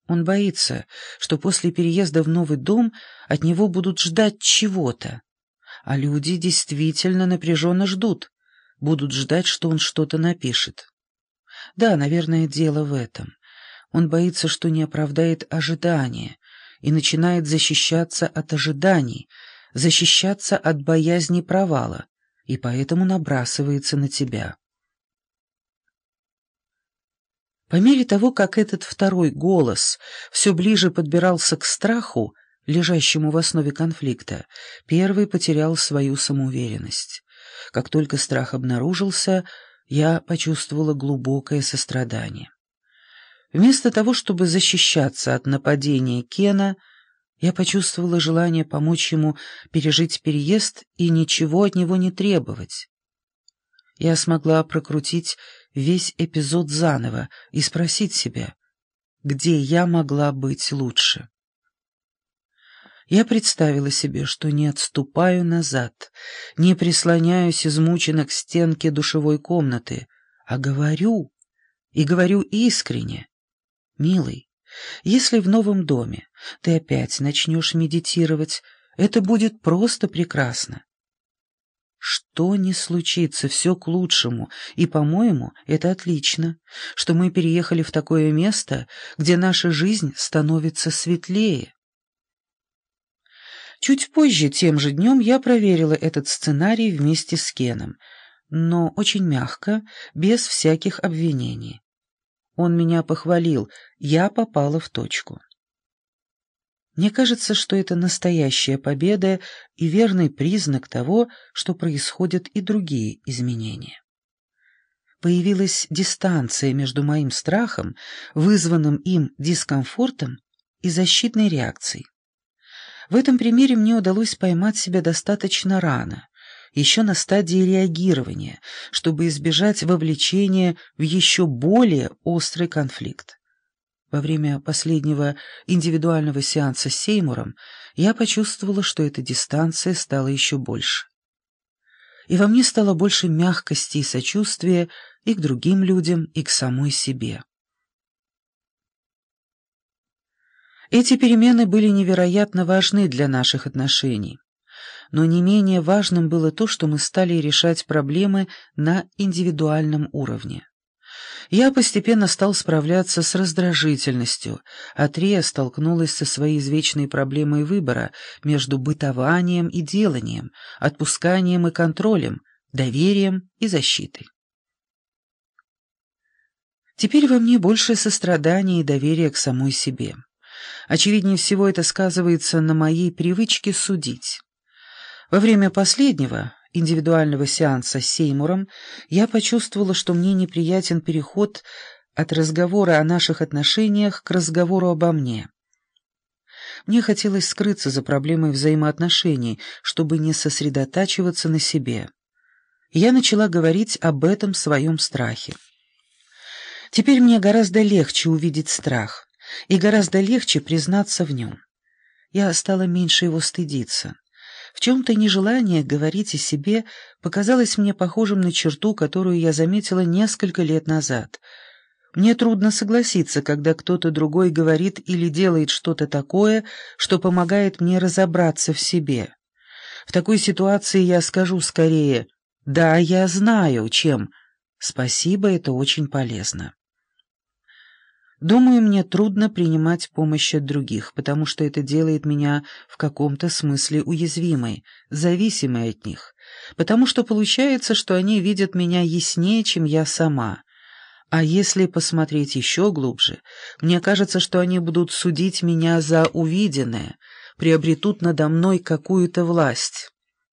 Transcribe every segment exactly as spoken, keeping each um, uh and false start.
Он боится, что после переезда в новый дом от него будут ждать чего-то. А люди действительно напряженно ждут, будут ждать, что он что-то напишет. Да, наверное, дело в этом. Он боится, что не оправдает ожидания, и начинает защищаться от ожиданий, защищаться от боязни провала, и поэтому набрасывается на тебя. По мере того, как этот второй голос все ближе подбирался к страху, лежащему в основе конфликта, первый потерял свою самоуверенность. Как только страх обнаружился, я почувствовала глубокое сострадание. Вместо того, чтобы защищаться от нападения Кена, я почувствовала желание помочь ему пережить переезд и ничего от него не требовать. Я смогла прокрутить весь эпизод заново и спросить себя, где я могла быть лучше. Я представила себе, что не отступаю назад, не прислоняюсь измученно к стенке душевой комнаты, а говорю, и говорю искренне. «Милый, если в новом доме ты опять начнешь медитировать, это будет просто прекрасно. Что ни случится, все к лучшему, и, по-моему, это отлично, что мы переехали в такое место, где наша жизнь становится светлее». Чуть позже, тем же днем, я проверила этот сценарий вместе с Кеном, но очень мягко, без всяких обвинений. Он меня похвалил, я попала в точку. Мне кажется, что это настоящая победа и верный признак того, что происходят и другие изменения. Появилась дистанция между моим страхом, вызванным им дискомфортом, и защитной реакцией. В этом примере мне удалось поймать себя достаточно рано, еще на стадии реагирования, чтобы избежать вовлечения в еще более острый конфликт. Во время последнего индивидуального сеанса с Сеймуром я почувствовала, что эта дистанция стала еще больше. И во мне стало больше мягкости и сочувствия и к другим людям, и к самой себе. Эти перемены были невероятно важны для наших отношений. Но не менее важным было то, что мы стали решать проблемы на индивидуальном уровне. Я постепенно стал справляться с раздражительностью, а Трея столкнулась со своей извечной проблемой выбора между бытованием и деланием, отпусканием и контролем, доверием и защитой. Теперь во мне больше сострадания и доверия к самой себе. Очевиднее всего это сказывается на моей привычке судить. Во время последнего индивидуального сеанса с Сеймуром я почувствовала, что мне неприятен переход от разговора о наших отношениях к разговору обо мне. Мне хотелось скрыться за проблемой взаимоотношений, чтобы не сосредотачиваться на себе. И я начала говорить об этом своем страхе. Теперь мне гораздо легче увидеть страх, и гораздо легче признаться в нем. Я стала меньше его стыдиться. В чем-то нежелание говорить о себе показалось мне похожим на черту, которую я заметила несколько лет назад. Мне трудно согласиться, когда кто-то другой говорит или делает что-то такое, что помогает мне разобраться в себе. В такой ситуации я скажу скорее «да, я знаю, чем «спасибо, это очень полезно». Думаю, мне трудно принимать помощь от других, потому что это делает меня в каком-то смысле уязвимой, зависимой от них, потому что получается, что они видят меня яснее, чем я сама. А если посмотреть еще глубже, мне кажется, что они будут судить меня за увиденное, приобретут надо мной какую-то власть.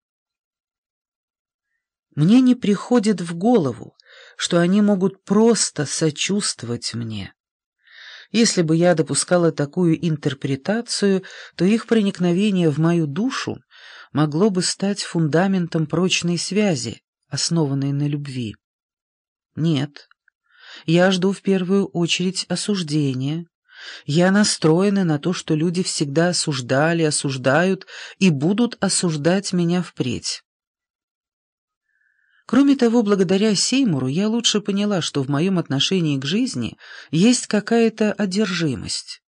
Мне не приходит в голову, что они могут просто сочувствовать мне. Если бы я допускала такую интерпретацию, то их проникновение в мою душу могло бы стать фундаментом прочной связи, основанной на любви. Нет, я жду в первую очередь осуждения. Я настроена на то, что люди всегда осуждали, осуждают и будут осуждать меня впредь. Кроме того, благодаря Сеймуру я лучше поняла, что в моем отношении к жизни есть какая-то одержимость.